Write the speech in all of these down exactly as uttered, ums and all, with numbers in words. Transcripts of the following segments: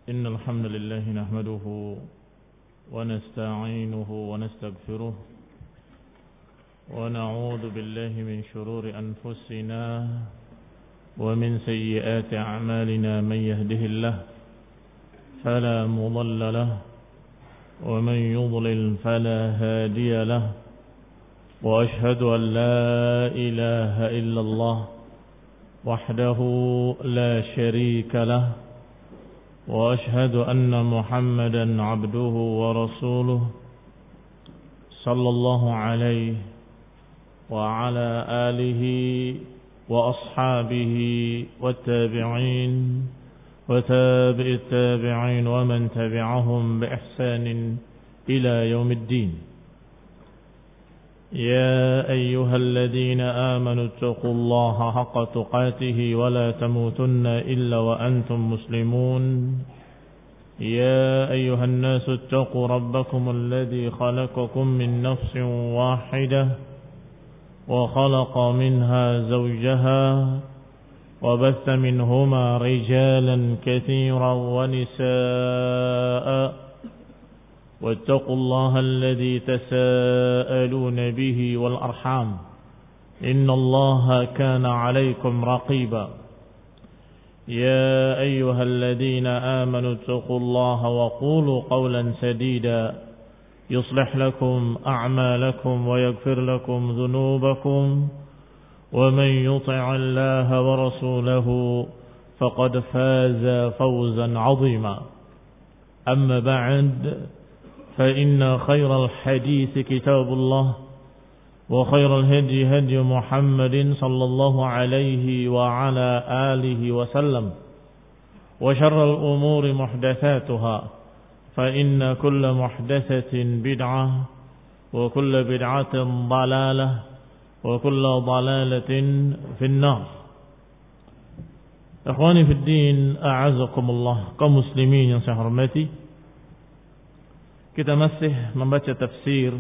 إن الحمد لله نحمده ونستعينه ونستغفره ونعوذ بالله من شرور أنفسنا ومن سيئات أعمالنا. من يهده الله فلا مضل له ومن يضلل فلا هادي له وأشهد أن لا إله إلا الله وحده لا شريك له وأشهد أن محمدا عبده ورسوله صلى الله عليه وعلى آله وأصحابه والتابعين وتابع التابعين ومن تبعهم بإحسان إلى يوم الدين. يا أيها الذين آمنوا اتقوا الله حق تقاته ولا تموتن إلا وأنتم مسلمون. يا أيها الناس اتقوا ربكم الذي خلقكم من نفس واحدة وخلق منها زوجها وبث منهما رجالا كثيرا ونساء واتقوا الله الذي تساءلون به والأرحام إن الله كان عليكم رقيبا. يا أيها الذين آمنوا اتقوا الله وقولوا قولا سديدا يصلح لكم أعمالكم ويغفر لكم ذنوبكم ومن يطع الله ورسوله فقد فاز فوزا عظيما. أما بعد فإن خير الحديث كتاب الله وخير الهدي هدي محمد صلى الله عليه وعلى آله وسلم وشر الأمور محدثاتها فإن كل محدثة بدعة وكل بدعة ضلالة وكل ضلالة في النار. Ikhwani fi din, a'azakumullah, kaum muslimin yang saya hormati, kita masih membaca tafsir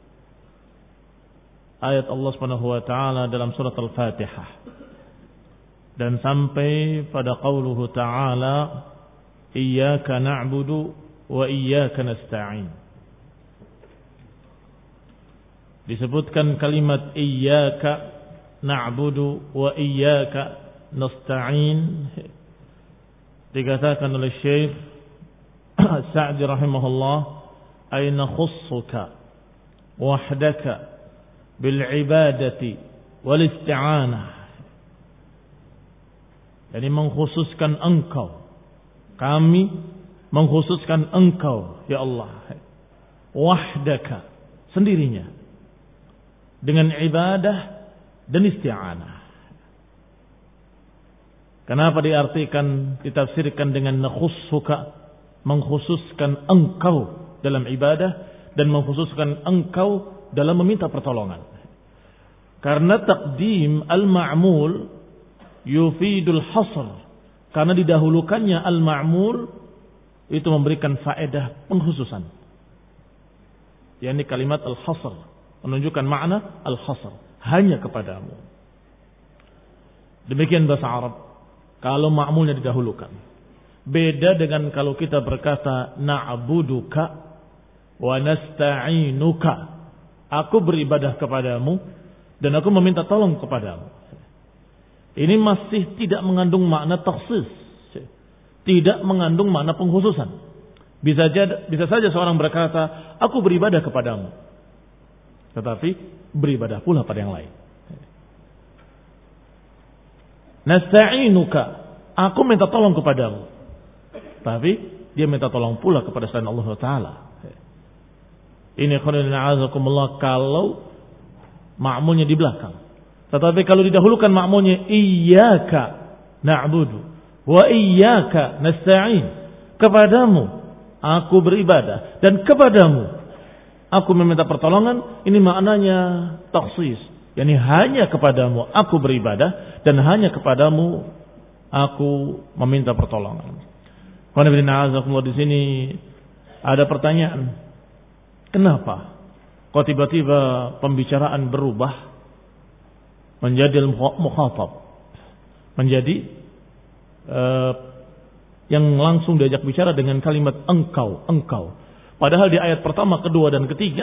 ayat Allah Subhanahu wa taala dalam surat Al-Fatihah dan sampai pada qauluhu ta'ala iyyaka na'budu wa iyyaka nasta'in. Disebutkan kalimat iyyaka na'budu wa iyyaka nasta'in, dikatakan oleh Syekh Sa'di rahimahullah, ay nakhussuka wahdaka bil ibadati wal isti'anah, yani mengkhususkan engkau, kami mengkhususkan engkau ya Allah, wahdaka, sendirinya, dengan ibadah dan isti'anah. Kenapa diartikan, ditafsirkan dengan nakhussuka, mengkhususkan engkau dalam ibadah dan mengkhususkan engkau dalam meminta pertolongan? Karena taqdim al-ma'mul yufidul hasr, karena didahulukannya al-ma'mul itu memberikan faedah pengkhususan, yakni kalimat al-hasr menunjukkan makna al-hasr, hanya kepadamu. Demikian bahasa Arab kalau ma'mulnya didahulukan. Beda dengan kalau kita berkata na'buduka wa nasta'inuka, aku beribadah kepadamu dan aku meminta tolong kepadamu. Ini masih tidak mengandung makna takhsis, tidak mengandung makna pengkhususan. Bisa saja, bisa saja seorang berkata aku beribadah kepadamu, tetapi beribadah pula pada yang lain. Nasta'inuka, aku minta tolong kepadamu, tapi dia minta tolong pula kepada selain Allah Ta'ala. Ini khairullahi azakumullah kalau ma'mulnya di belakang. Tetapi kalau didahulukan ma'mulnya iyyaka na'budu wa iyyaka nasta'in, kepadamu aku beribadah dan kepadamu aku meminta pertolongan, ini maknanya takhsis, yakni hanya kepadamu aku beribadah dan hanya kepadamu aku meminta pertolongan. Alhamdulillah, di sini ada pertanyaan, kenapa kok tiba-tiba pembicaraan berubah menjadi mukhatab, menjadi uh, yang langsung diajak bicara dengan kalimat engkau, engkau. Padahal di ayat pertama, kedua, dan ketiga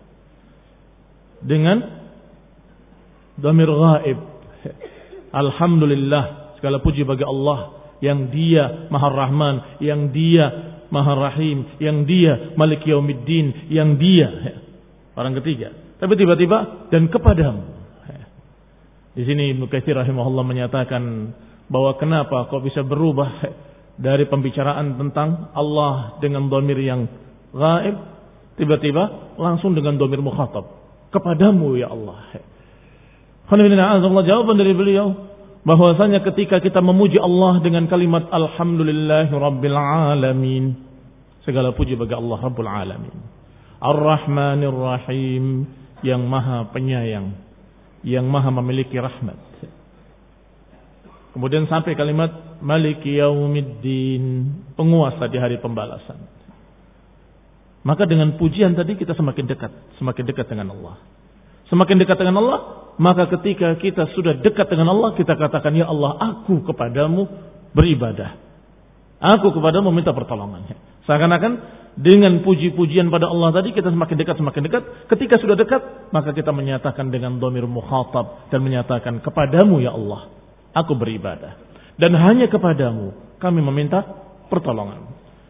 dengan dhamir ghaib. Alhamdulillah, segala puji bagi Allah yang Dia Maha Rahman, yang Dia Maha Rahim, yang Dia Malik Yaumiddin, yang Dia orang ketiga. Tapi tiba-tiba dan kepadamu. Di sini Ibnu Katsir rahimahullah menyatakan bahwa kenapa kok bisa berubah dari pembicaraan tentang Allah dengan dhamir yang ghaib tiba-tiba langsung dengan dhamir mukhatab, kepadamu ya Allah. Jawaban dari beliau bahwasanya ketika kita memuji Allah dengan kalimat alhamdulillahi rabbil alamin, segala puji bagi Allah Rabbul alamin, Ar-Rahmanir Rahim, yang maha penyayang, yang maha memiliki rahmat. Kemudian sampai kalimat Maliki Yaumiddin, penguasa di hari pembalasan. Maka dengan pujian tadi kita semakin dekat, semakin dekat dengan Allah. Semakin dekat dengan Allah, maka ketika kita sudah dekat dengan Allah, kita katakan, ya Allah, aku kepadamu beribadah. Aku kepadamu minta pertolongannya. Seakan-akan dengan puji-pujian pada Allah tadi kita semakin dekat, semakin dekat. Ketika sudah dekat, maka kita menyatakan dengan dhamir mukhatab dan menyatakan, kepadamu ya Allah, aku beribadah. Dan hanya kepadamu kami meminta pertolongan.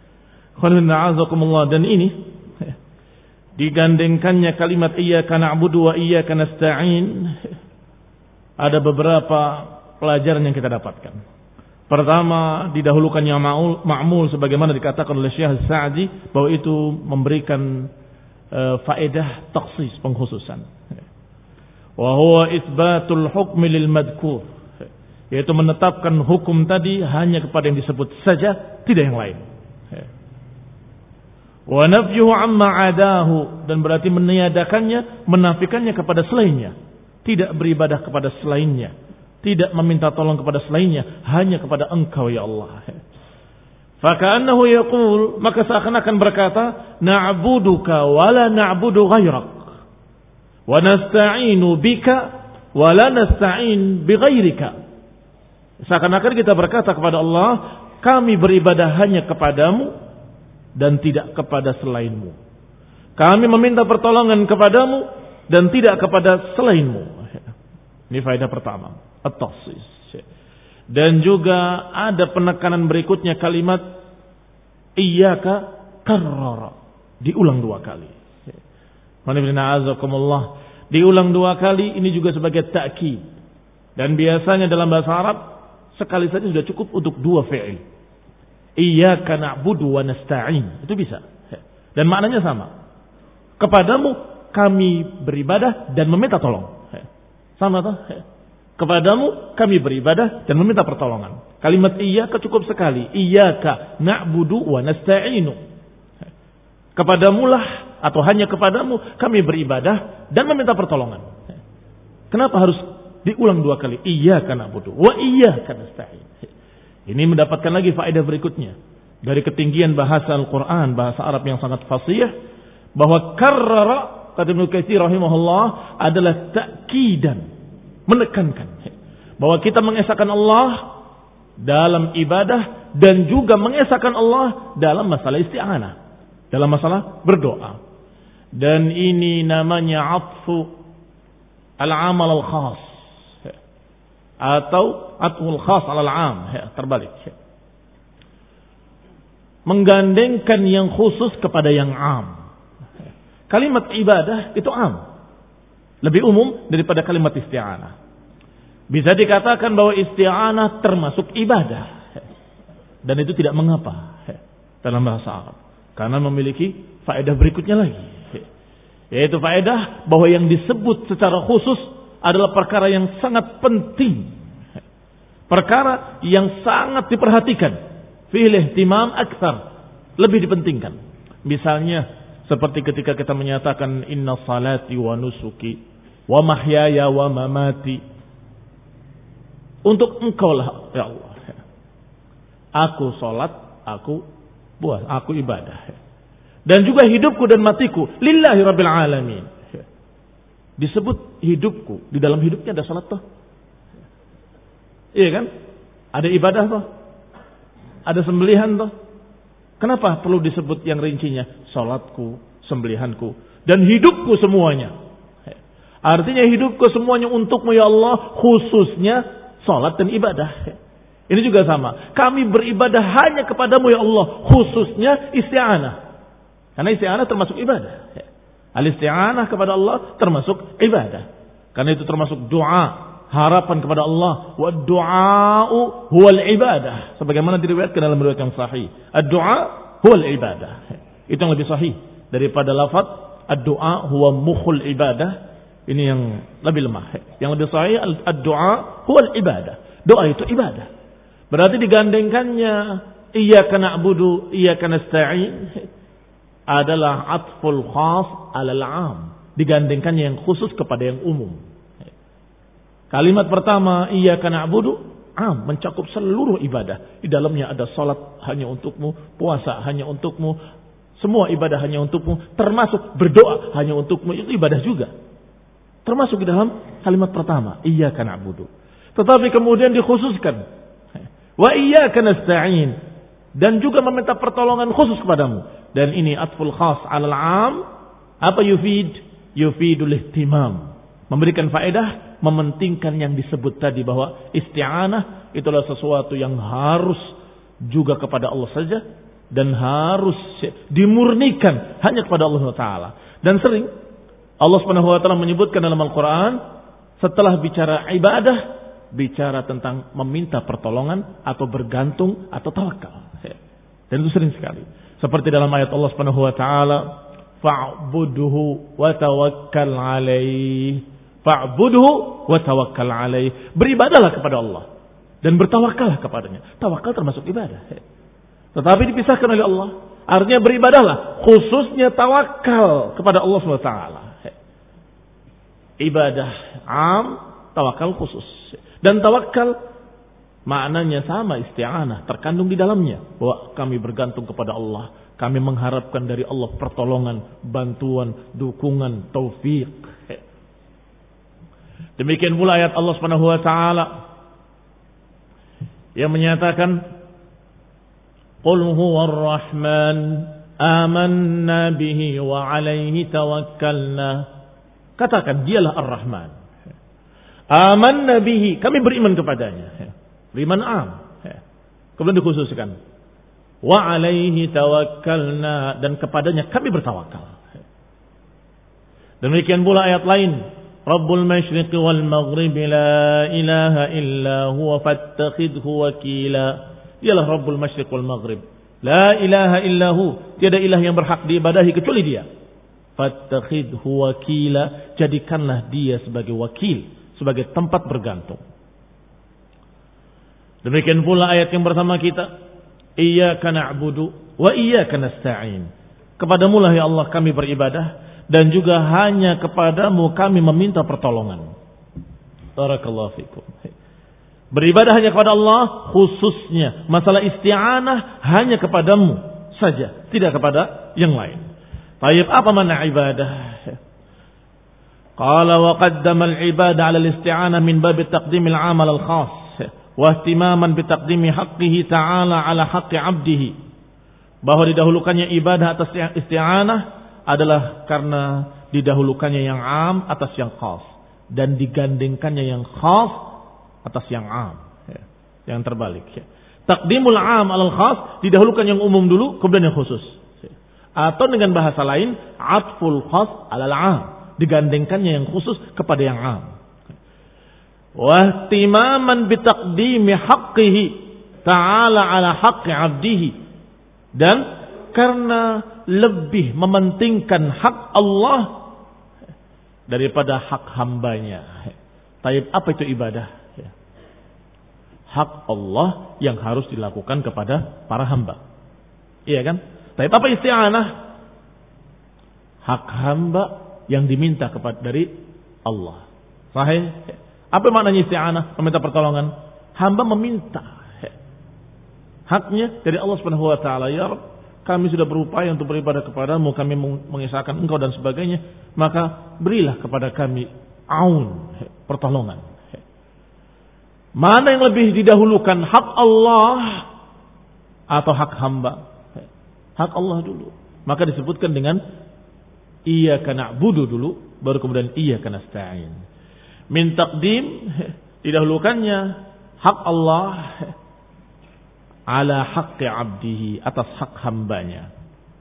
Dan ini digandengkannya kalimat iyyaka na'budu wa iyyaka nasta'in. Ada beberapa pelajaran yang kita dapatkan. Pertama, didahulukannya ma'mul, ma'mul sebagaimana dikatakan oleh Syekh Sa'di bahwa itu memberikan uh, faedah taksis, pengkhususan. Wa huwa itsbatul hukmi lil madhkur, yaitu menetapkan hukum tadi hanya kepada yang disebut saja, tidak yang lain. Wa nafyuhu amma adahu, dan berarti meniadakannya, menafikannya kepada selainnya, tidak beribadah kepada selainnya, tidak meminta tolong kepada selainnya, hanya kepada Engkau ya Allah. Faka'annahu yaqul, maka seakan-akan berkata, na'buduka wa la na'budu ghairak, wa nasta'inu bika wa la nasta'in bighairika. Seakan-akan kita berkata kepada Allah, kami beribadah hanya kepadamu dan tidak kepada selainmu. Kami meminta pertolongan kepadamu dan tidak kepada selainmu. Ini faedah pertama, at-takhsis. Dan juga ada penekanan berikutnya kalimat iyyaka karrara, diulang dua kali. Diulang dua kali, ini juga sebagai ta'kid. Dan biasanya dalam bahasa Arab sekali saja sudah cukup untuk dua fi'il. Iyyaka na'budu wa nasta'in, itu bisa. Dan maknanya sama. Kepadamu kami beribadah dan meminta tolong. Sama toh? Kepadamu kami beribadah dan meminta pertolongan. Kalimat iyyaka cukup sekali. Iyyaka na'budu wa nasta'inu. Kepadamulah atau hanya kepadamu kami beribadah dan meminta pertolongan. Kenapa harus diulang dua kali? Iyyaka na'budu wa iyyaka nasta'in. Ini mendapatkan lagi faedah berikutnya dari ketinggian bahasa Al-Quran, bahasa Arab yang sangat fasih, bahwa karrara, kata Ibnu Katsir rahimahullah, adalah ta'kidan, menekankan bahwa kita mengesahkan Allah dalam ibadah dan juga mengesahkan Allah dalam masalah isti'anah, dalam masalah berdoa. Dan ini namanya atfu al-amal al-khas atau atful khas alal am, terbalik. Menggandengkan yang khusus kepada yang am. Kalimat ibadah itu am, lebih umum daripada kalimat isti'anah. Bisa dikatakan bahwa isti'anah termasuk ibadah, dan itu tidak mengapa dalam bahasa Arab, karena memiliki faedah berikutnya lagi, yaitu faedah bahwa yang disebut secara khusus adalah perkara yang sangat penting, perkara yang sangat diperhatikan, fi'il ihtimam aktsar, lebih dipentingkan. Misalnya seperti ketika kita menyatakan inna salati wa nusuki wa mahyaya wa mamati, untuk Engkau lah ya Allah, aku salat, aku buat, aku ibadah, dan juga hidupku dan matiku lillahi rabbil alamin. Disebut hidupku, di dalam hidupnya ada salat toh. Iya kan? Ada ibadah toh. ada sembelihan toh. Kenapa perlu disebut yang rincinya? Salatku, sembelihanku, dan hidupku semuanya. Artinya hidupku semuanya untukmu ya Allah, khususnya salat dan ibadah. Ini juga sama. Kami beribadah hanya kepadamu ya Allah, khususnya isti'anah. Karena isti'anah termasuk ibadah. Al-isti'anah kepada Allah termasuk ibadah. Karena itu termasuk doa, harapan kepada Allah. Wa du'a'u huwal ibadah. Sebagaimana diriwayatkan dalam riwayat yang sahih. Ad-du'a huwal ibadah. Itu yang lebih sahih daripada lafaz ad-du'a huwa mukhul ibadah. Ini yang lebih lemah. Yang lebih sahih ad-du'a huwal ibadah. Doa itu ibadah. Berarti digandengkannya iyyaka na'budu iyyaka nasta'in adalah atful khas 'alal 'am. Digandengkannya yang khusus kepada yang umum. Kalimat pertama iyyaka na'budu am, mencakup seluruh ibadah. Di dalamnya ada salat hanya untukmu, puasa hanya untukmu, semua ibadah hanya untukmu, termasuk berdoa hanya untukmu, itu ibadah juga. Termasuk di dalam kalimat pertama iyyaka na'budu. Tetapi kemudian dikhususkan wa iyyaka nasta'in, dan juga meminta pertolongan khusus kepadamu. Dan ini atful khas 'alal 'am. Apa yufid? Yufidul ihtimam. Memberikan faedah, mementingkan yang disebut tadi bahwa isti'anah itulah sesuatu yang harus juga kepada Allah saja dan harus dimurnikan hanya kepada Allah Taala. Dan sering Allah Subhanahu wa taala menyebutkan dalam Al-Qur'an setelah bicara ibadah, bicara tentang meminta pertolongan atau bergantung atau tawakal. Dan itu sering sekali. Seperti dalam ayat Allah Subhanahu wa taala, fa'budhu wa tawakkal 'alaihi. Fa'budhu wa tawakkal 'alaihi. Beribadahlah kepada Allah dan bertawakallah kepadanya. Tawakal termasuk ibadah. Tetapi dipisahkan oleh Allah. Artinya beribadahlah, khususnya tawakal kepada Allah Subhanahu wa taala. Ibadah am, tawakal khusus. Dan tawakal maknanya sama isti'anah, terkandung di dalamnya. Bahwa kami bergantung kepada Allah. Kami mengharapkan dari Allah pertolongan, bantuan, dukungan, taufik. Demikian pula ayat Allah Subhanahu wa taala yang menyatakan Qul huwar rahman amanna bihi wa 'alaihi tawakkalna. Katakan dialah Ar-Rahman. Amanna bihi, kami beriman kepadanya. Beriman am. Kemudian dikhususkan. Wa 'alaihi tawakkalna, dan kepadanya kami bertawakal. Demikian pula ayat lain. Rabbul masyriqi wal maghribi la ilaha illa huwa fattakhidhu wakila. Dialah Rabbul masyriq wal maghrib. La ilaha illa hu, tiada ilah yang berhak diibadahi kecuali dia. Fattakhidhu wakila, jadikanlah dia sebagai wakil, sebagai tempat bergantung. Demikian pula ayat yang bersama kita, iyyaka na'budu wa iyyaka nasta'in. Kepadamu lah ya Allah kami beribadah, dan juga hanya kepadamu kami meminta pertolongan. Barakallahu fikum. Beribadah hanya kepada Allah, khususnya masalah isti'anah hanya kepadamu saja, tidak kepada yang lain. Baik, apa makna ibadah? Qala wa qaddama al-ibadah 'ala al-isti'anah min bab taqdim al-'amal al-khass wa ihtimaman bi taqdimi haqqihi ta'ala 'ala haqqi 'abdihi. Bahwa didahulukannya ibadah atas isti'anah adalah karena didahulukannya yang 'am atas yang khas, dan digandengkannya yang khas atas yang 'am, yang terbalik. Taqdimul 'am 'alal khas, didahulukan yang umum dulu kemudian yang khusus. Atau dengan bahasa lain, atful khas 'alal 'am, digandengkannya yang khusus kepada yang 'am. Wa ihtimaman bi taqdimi haqqihi ta'ala 'ala haqqi 'abdihi, dan karena lebih mementingkan hak Allah daripada hak hambanya. Taib, apa itu ibadah? Hak Allah yang harus dilakukan kepada para hamba. Iya kan? Taib, apa isti'anah? Hak hamba yang diminta kepada dari Allah. Sahih? Apa maknanya isti'anah? Meminta pertolongan. Hamba meminta haknya dari Allah Subhanahu wa taala. Ya Rabb, kami sudah berupaya untuk beribadah kepadamu, kami mengisahkan engkau dan sebagainya, maka berilah kepada kami aun, pertolongan. Mana yang lebih didahulukan, hak Allah atau hak hamba. Hak Allah dulu. Maka disebutkan dengan iyyaka na'budu dulu, baru kemudian iyyaka nasta'in. Min taqdim, didahulukannya hak Allah ala haqqi 'abdihi, atas hak hambanya.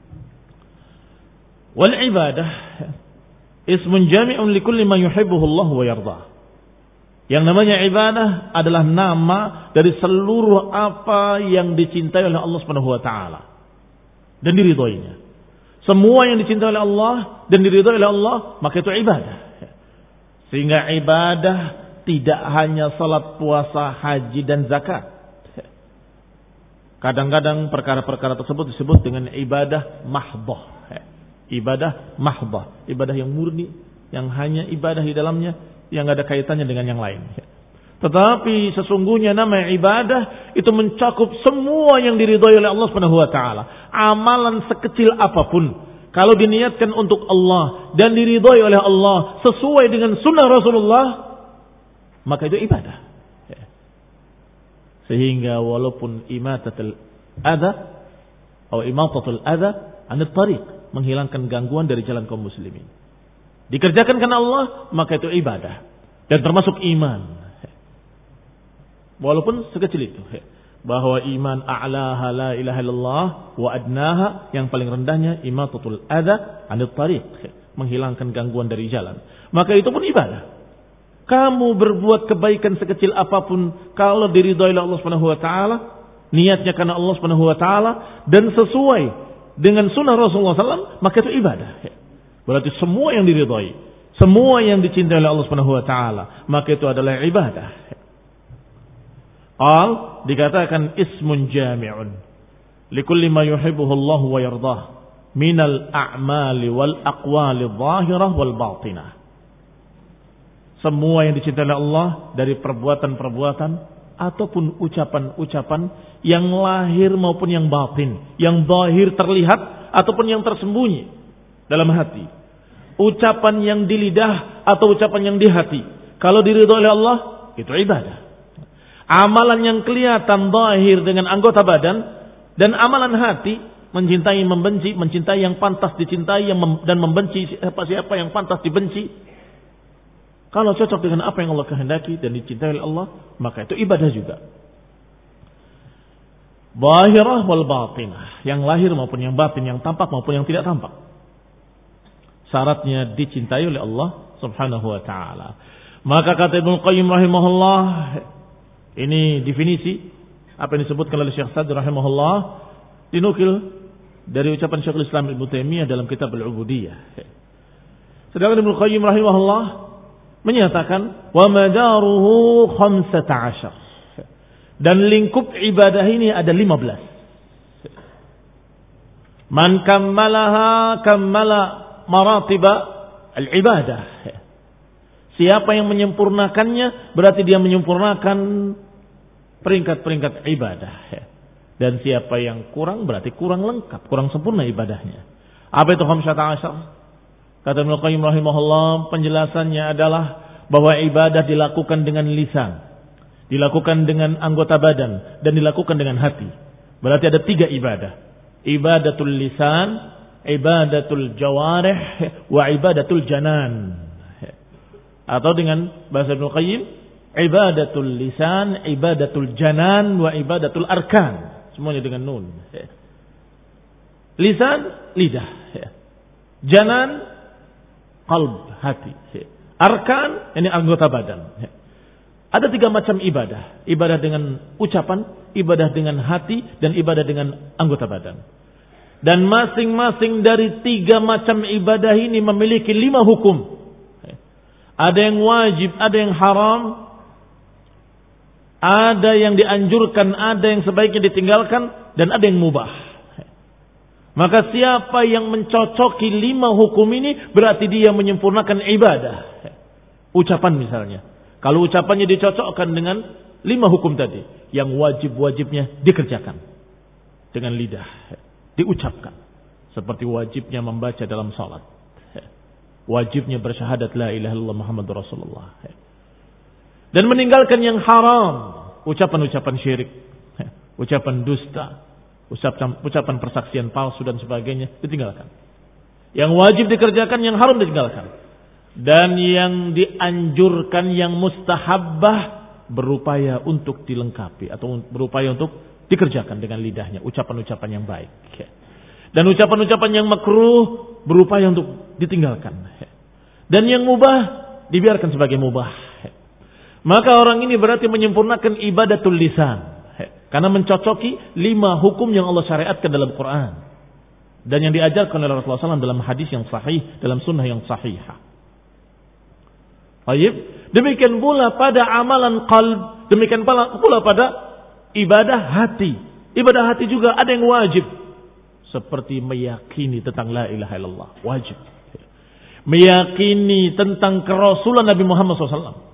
Wal ibadah ismun jami'un likulli ma yuhibbuhu Allah wa yardah. Yang namanya ibadah adalah nama dari seluruh apa yang dicintai oleh Allah Subhanahu wa taala dan diridhoinya. Semua yang dicintai oleh Allah dan diridhoi oleh Allah, maka itu ibadah. Sehingga ibadah tidak hanya salat, puasa, haji dan zakat. Kadang-kadang perkara-perkara tersebut disebut dengan ibadah mahdhah. Ibadah mahdhah, ibadah yang murni, yang hanya ibadah di dalamnya, yang tidak ada kaitannya dengan yang lain. Tetapi sesungguhnya nama ibadah itu mencakup semua yang diridhoi oleh Allah Subhanahu wa taala. Amalan sekecil apapun, kalau diniatkan untuk Allah dan diridhoi oleh Allah sesuai dengan sunnah Rasulullah, maka itu ibadah. Sehingga walaupun imatatul adha atau imatatul adha anit tariq, menghilangkan gangguan dari jalan kaum muslimin, dikerjakan karena Allah, maka itu ibadah dan termasuk iman. Walaupun sekecil itu, bahwa iman a'laha la ilaha illallah wa adnaha, yang paling rendahnya imatatul adha anit tariq, menghilangkan gangguan dari jalan, maka itu pun ibadah. Kamu berbuat kebaikan sekecil apapun, kalau diridhoi oleh Allah Subhanahu wa taala, niatnya karena Allah Subhanahu wa taala dan sesuai dengan sunnah Rasulullah sallallahu alaihi wasallam, maka itu ibadah. Berarti semua yang diridhai, semua yang dicintai oleh Allah Subhanahu wa taala, maka itu adalah ibadah. Al dikatakan ismun jami'un likulli ma yuhibbuhu Allah wa yardah minal a'mali wal aqwali dhahirah wal batinah. Semua yang dicintai oleh Allah dari perbuatan-perbuatan ataupun ucapan-ucapan yang lahir maupun yang batin, yang zahir terlihat ataupun yang tersembunyi dalam hati. Ucapan yang di lidah atau ucapan yang di hati, kalau diridhoi oleh Allah, itu ibadah. Amalan yang kelihatan zahir dengan anggota badan dan amalan hati, mencintai, membenci, mencintai yang pantas dicintai dan membenci siapa-siapa yang pantas dibenci, kalau cocok dengan apa yang Allah kehendaki dan dicintai oleh Allah, maka itu ibadah juga. Zahirah wal batinah, yang lahir maupun yang batin, yang tampak maupun yang tidak tampak. Syaratnya dicintai oleh Allah Subhanahu wa taala. Maka kata Ibnu Qayyim rahimahullah, ini definisi apa yang disebutkan oleh Syekh Sa'di rahimahullah, dinukil dari ucapan Syekhul Islam Ibnu Taimiyah dalam kitab Al-Ubudiyah. Sedangkan Ibnu Qayyim rahimahullah menyatakan wa madaruhu khamsata asyar, dan lingkup ibadah ini ada lima belas. Man kammalaha kammala maratiba al-ibadah. Siapa yang menyempurnakannya berarti dia menyempurnakan peringkat-peringkat ibadah. Dan siapa yang kurang berarti kurang lengkap, kurang sempurna ibadahnya. Apa itu khamsata asyar? Kata Ibnu Qayyim rahimahullah, penjelasannya adalah bahwa ibadah dilakukan dengan lisan, dilakukan dengan anggota badan, dan dilakukan dengan hati. Berarti ada tiga ibadah. Ibadatul lisan, ibadatul jawarih, wa ibadatul janan. Atau dengan bahasa Ibnu Qayyim, ibadatul lisan, ibadatul janan, wa ibadatul arkan. Semuanya dengan nun. Lisan, lidah. Janan, qalb, hati. Arkan, ini anggota badan. Ada tiga macam ibadah. Ibadah dengan ucapan, ibadah dengan hati, dan ibadah dengan anggota badan. Dan masing-masing dari tiga macam ibadah ini memiliki lima hukum. Ada yang wajib, ada yang haram, ada yang dianjurkan, ada yang sebaiknya ditinggalkan, dan ada yang mubah. Maka siapa yang mencocoki lima hukum ini berarti dia menyempurnakan ibadah. Ucapan misalnya, kalau ucapannya dicocokkan dengan lima hukum tadi, yang wajib-wajibnya dikerjakan dengan lidah, diucapkan, seperti wajibnya membaca dalam salat, wajibnya bersyahadat la ilaha illallah Muhammadur Rasulullah, dan meninggalkan yang haram, ucapan-ucapan syirik, ucapan dusta, Ucapan, ucapan persaksian palsu dan sebagainya ditinggalkan. Yang wajib dikerjakan, yang haram ditinggalkan. Dan yang dianjurkan, yang mustahabbah, berupaya untuk dilengkapi atau berupaya untuk dikerjakan dengan lidahnya, ucapan-ucapan yang baik. Dan ucapan-ucapan yang makruh berupaya untuk ditinggalkan. Dan yang mubah dibiarkan sebagai mubah. Maka orang ini berarti menyempurnakan ibadatul lisan, karena mencocoki lima hukum yang Allah syariatkan dalam Quran dan yang diajarkan oleh Rasulullah shallallahu alaihi wasallam dalam hadis yang sahih, dalam sunnah yang sahihah. Baik, demikian pula pada amalan qalb, demikian pula pada ibadah hati. Ibadah hati juga ada yang wajib, seperti meyakini tentang la ilaha illallah, wajib. Meyakini tentang kerasulan Nabi Muhammad shallallahu alaihi wasallam.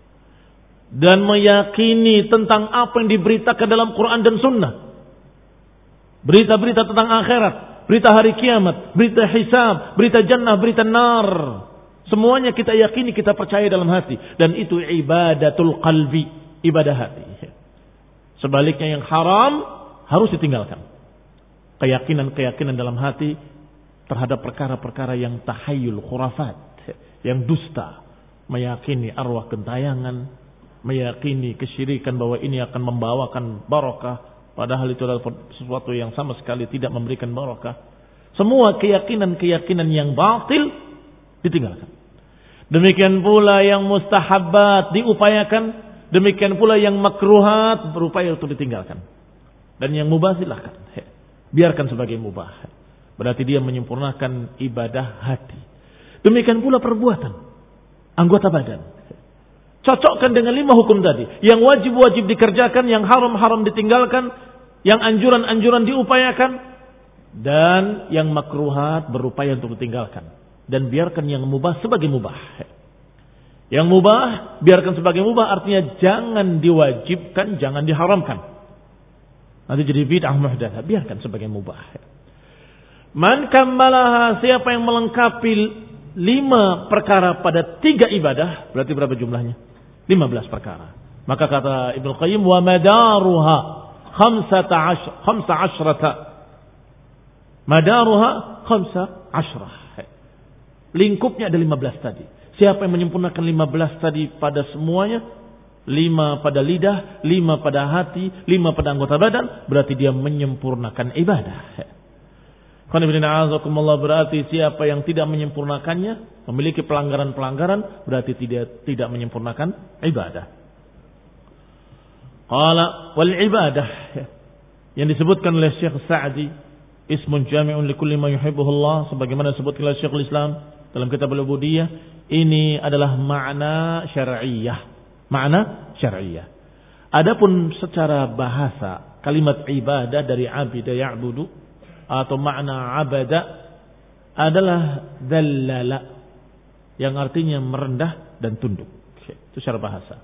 Dan meyakini tentang apa yang diberitakan dalam Quran dan Sunnah. Berita-berita tentang akhirat, berita hari kiamat, berita hisab, berita jannah, berita nar. Semuanya kita yakini, kita percaya dalam hati. Dan itu ibadatul qalbi, ibadah hati. Sebaliknya yang haram harus ditinggalkan. Keyakinan-keyakinan dalam hati terhadap perkara-perkara yang tahayyul, khurafat, yang dusta. Meyakini arwah gentayangan, meyakini kesyirikan bahwa ini akan membawakan barakah, padahal itu adalah sesuatu yang sama sekali tidak memberikan barakah. Semua keyakinan-keyakinan yang batil ditinggalkan. Demikian pula yang mustahabbat diupayakan, demikian pula yang makruhat berupaya untuk ditinggalkan. Dan yang mubah silahkan, biarkan sebagai mubah. Berarti dia menyempurnakan ibadah hati. Demikian pula perbuatan, anggota badan. Cocokkan dengan lima hukum tadi. Yang wajib-wajib dikerjakan, yang haram-haram ditinggalkan, yang anjuran-anjuran diupayakan, dan yang makruhat berupaya untuk ditinggalkan. Dan biarkan yang mubah sebagai mubah. Yang mubah biarkan sebagai mubah, artinya jangan diwajibkan, jangan diharamkan. Nanti jadi bid'ah muhdatsah, biarkan sebagai mubah. Man kammalaha, siapa yang melengkapi lima perkara pada tiga ibadah, berarti berapa jumlahnya? lima belas perkara. Maka kata Ibnu Qayyim, wa madaruha khamsata ashr, khamsa ashrata. Madaruha khamsa ashrah. Lingkupnya ada lima belas tadi. Siapa yang menyempurnakan lima belas tadi pada semuanya, lima pada lidah, lima pada hati, lima pada anggota badan, berarti dia menyempurnakan ibadah. Berarti siapa yang tidak menyempurnakannya, memiliki pelanggaran-pelanggaran, berarti tidak tidak menyempurnakan ibadah. Qala wal ibadah, yang disebutkan oleh Syekh Sa'di, ismun jami'un likulli ma yuhibbuhullah, sebagaimana disebutkan oleh Syekhul Islam dalam kitab Al-Ubudiyah, ini adalah makna syar'iyyah, makna syar'iyyah. Adapun secara bahasa, kalimat ibadah dari abida ya'budu atau makna abada adalah dallala, yang artinya merendah dan tunduk. Itu secara bahasa.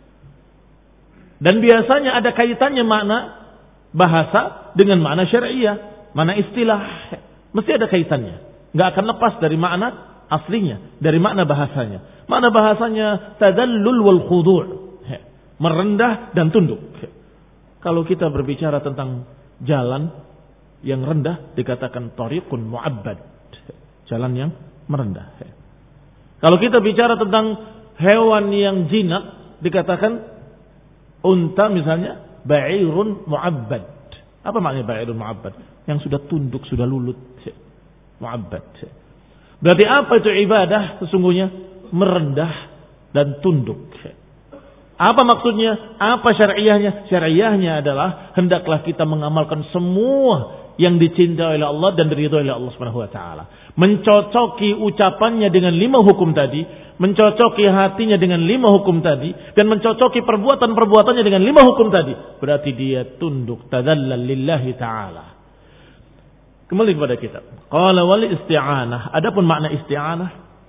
Dan biasanya ada kaitannya makna bahasa dengan makna syariah, makna istilah. Mesti ada kaitannya. Nggak akan lepas dari makna aslinya, dari makna bahasanya. Makna bahasanya tadallul wal khudu', merendah dan tunduk. Kalau kita berbicara tentang jalan yang rendah dikatakan tariqun mu'abbad, jalan yang merendah. Kalau kita bicara tentang hewan yang jinak dikatakan unta misalnya ba'irun mu'abbad. Apa maknanya ba'irun mu'abbad? Yang sudah tunduk, sudah lulut. Mu'abbad. Berarti apa itu ibadah sesungguhnya? Merendah dan tunduk. Apa maksudnya? Apa syariahnya? Syariahnya adalah hendaklah kita mengamalkan semua yang dicintai oleh Allah dan diridhoi oleh Allah Subhanahu wa taala. Mencocoki ucapannya dengan lima hukum tadi, mencocoki hatinya dengan lima hukum tadi, dan mencocoki perbuatan-perbuatannya dengan lima hukum tadi. Berarti dia tunduk, tadallal lillahi taala. Kembali kepada kitab. Qala wal isti'anah. Adapun makna isti'anah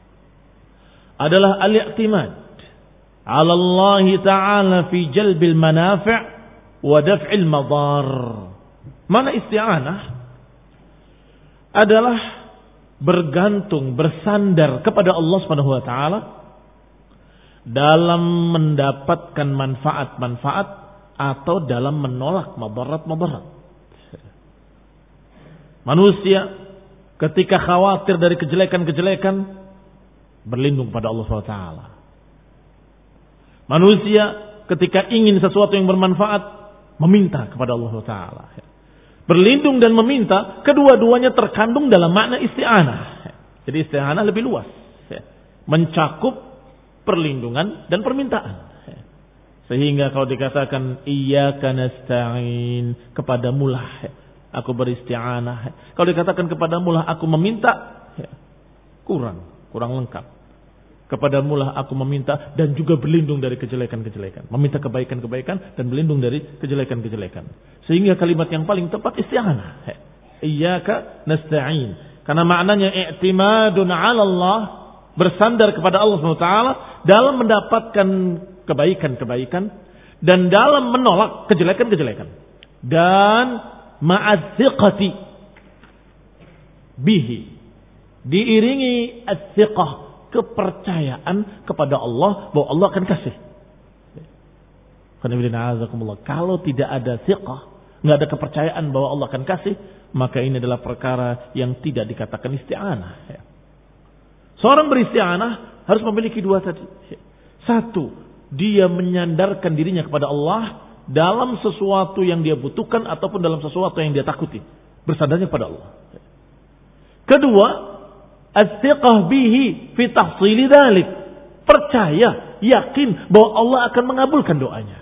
adalah al-i'timad 'ala Allah taala fi jalbil manafi' wa daf'il madar. Mana isti'anah adalah bergantung, bersandar kepada Allah Subhanahu wa taala dalam mendapatkan manfaat-manfaat atau dalam menolak madarat-madarat. Manusia ketika khawatir dari kejelekan-kejelekan berlindung pada Allah subhanahu wa taala. Manusia ketika ingin sesuatu yang bermanfaat meminta kepada Allah subhanahu wa taala. Berlindung dan meminta kedua-duanya terkandung dalam makna isti'anah. Jadi isti'anah lebih luas, mencakup perlindungan dan permintaan. Sehingga kalau dikatakan iyyaka nasta'in, kepadamulah aku beristi'anah. Kalau dikatakan kepadamulah aku meminta, kurang, kurang lengkap. Kepadamulah aku meminta dan juga berlindung dari kejelekan-kejelekan. Meminta kebaikan-kebaikan dan berlindung dari kejelekan-kejelekan. Sehingga kalimat yang paling tepat isti'anah. Iyyaka nasta'in. Karena maknanya i'timadun 'ala Allah, bersandar kepada Allah subhanahu wa taala dalam mendapatkan kebaikan-kebaikan dan dalam menolak kejelekan-kejelekan. Dan ma'az-thiqati bihi, diiringi as-thiqah, kepercayaan kepada Allah bahwa Allah akan kasih. Kalau tidak ada thiqah, nggak ada kepercayaan bahwa Allah akan kasih, maka ini adalah perkara yang tidak dikatakan isti'anah. Seorang beristi'anah harus memiliki dua tadi. Satu, dia menyandarkan dirinya kepada Allah dalam sesuatu yang dia butuhkan ataupun dalam sesuatu yang dia takuti. Bersandarnya kepada Allah. Kedua, as-thiqah bihi fi tahsili dzalik. Percaya, yakin bahwa Allah akan mengabulkan doanya.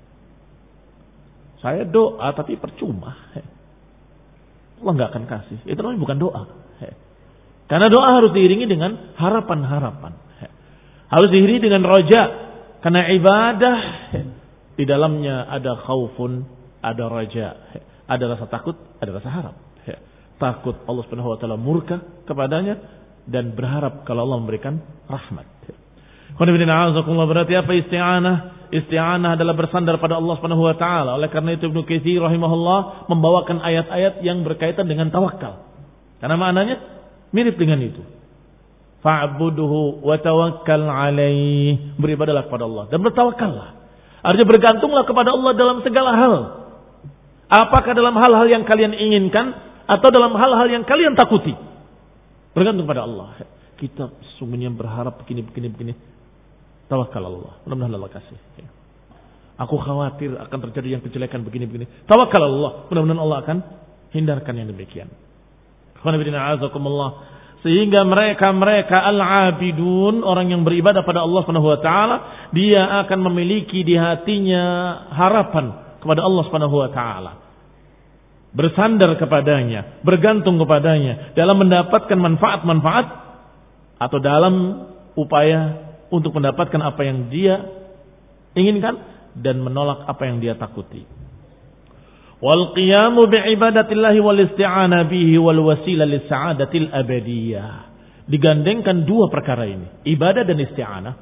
Saya doa tapi percuma. Allah nggak akan kasih. Itu namanya bukan doa. Karena doa harus diiringi dengan harapan-harapan. Harus diiringi dengan roja. Karena ibadah di dalamnya ada khaufun, ada raja, ada rasa takut, ada rasa harap. Takut Allah Subhanahu wa taala murka kepadanya dan berharap kalau Allah memberikan rahmat. Berarti apa isti'anah? Isti'anah adalah bersandar pada Allah Subhanahu wa taala. Oleh karena itu Ibnu Katsir rahimahullah membawakan ayat-ayat yang berkaitan dengan tawakal. Karena maknanya mirip dengan itu. Fa'buduhu wa tawakkal alaih. Beribadahlah kepada Allah dan bertawakallah. Artinya bergantunglah kepada Allah dalam segala hal. Apakah dalam hal-hal yang kalian inginkan atau dalam hal-hal yang kalian takuti. Bergantung pada Allah. Kita sungguhnya berharap begini, begini, begini. Tawakal Allah. Mudah-mudahan Allah kasih. Aku khawatir akan terjadi yang kejelekan begini, begini. Tawakal Allah. Mudah-mudahan Allah akan hindarkan yang demikian. Sehingga mereka-mereka al-abidun, orang yang beribadah pada Allah Subhanahu wa taala, dia akan memiliki di hatinya harapan kepada Allah Subhanahu wa taala. Bersandar kepadanya, bergantung kepadanya dalam mendapatkan manfaat-manfaat atau dalam upaya untuk mendapatkan apa yang dia inginkan dan menolak apa yang dia takuti. Wal qiyamu bi ibadatillahi wal isti'ana bihi wal wasila lis sa'adatil abadiyah. Digandengkan dua perkara ini, ibadah dan isti'anah.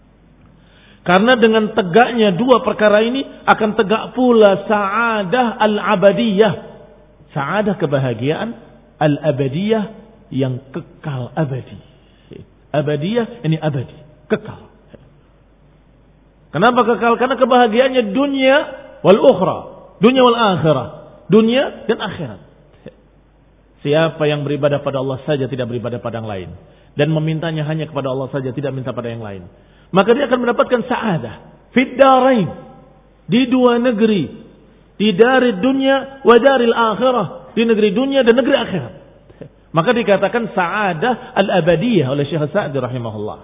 Karena dengan tegaknya dua perkara ini akan tegak pula sa'adah al-abadiyah. Sa'adah kebahagiaan al-abadiyah yang kekal abadi. Abadiyah ini abadi, kekal. Kenapa kekal? Karena kebahagiaannya dunia wal ukhra. Dunia wal akhirah. Dunia dan akhirat. Siapa yang beribadah pada Allah saja tidak beribadah pada yang lain. Dan memintanya hanya kepada Allah saja, tidak minta pada yang lain. Maka dia akan mendapatkan sa'adah. Fid darain. Di dua negeri. Di dari dunia wa daril akhirah. Di negeri dunia dan negeri akhirat. Maka dikatakan sa'adah al-abadiyah oleh Syekh Sa'di rahimahullah.